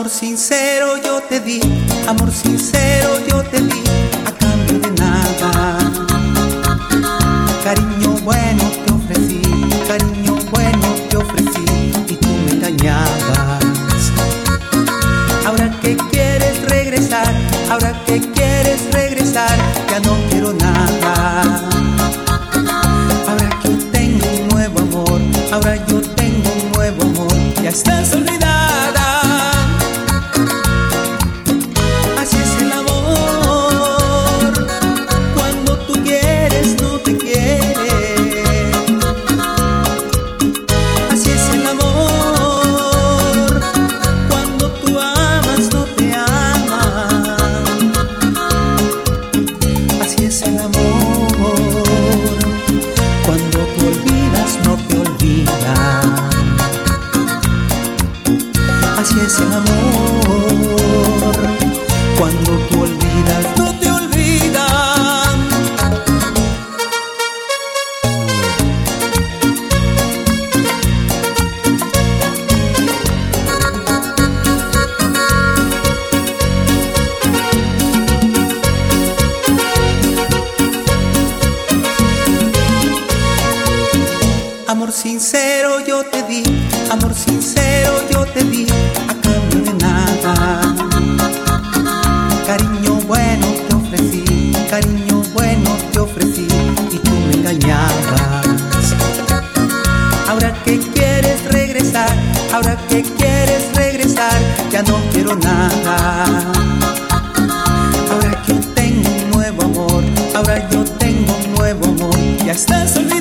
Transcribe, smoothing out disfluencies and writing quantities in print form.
Amor sincero yo te di, amor sincero yo te di, a cambio de nada. Cariño bueno te ofrecí, cariño bueno te ofrecí, y tú me engañabas. Ahora que quieres regresar, ahora que quieres regresar, ya no quiero nada. Ahora que yo tengo un nuevo amor, ahora yo tengo un nuevo amor, ya estás olvidada. Así es el amor, cuando tú quieres no te quiere. Así es el amor, cuando tú amas no te ama. Así es el amor, cuando tú olvidas no te olvida. Así es el amor, cuando tú olvidas no te olvida. Amor sincero yo te di, amor sincero yo te di, a cambio de nada. Cariño bueno te ofrecí, cariño bueno te ofrecí, y tú me engañabas. Ahora que quieres regresar, ahora que quieres regresar, ya no quiero nada. Ahora que yo tengo un nuevo amor, ahora yo tengo un nuevo amor, ya estás olvidada.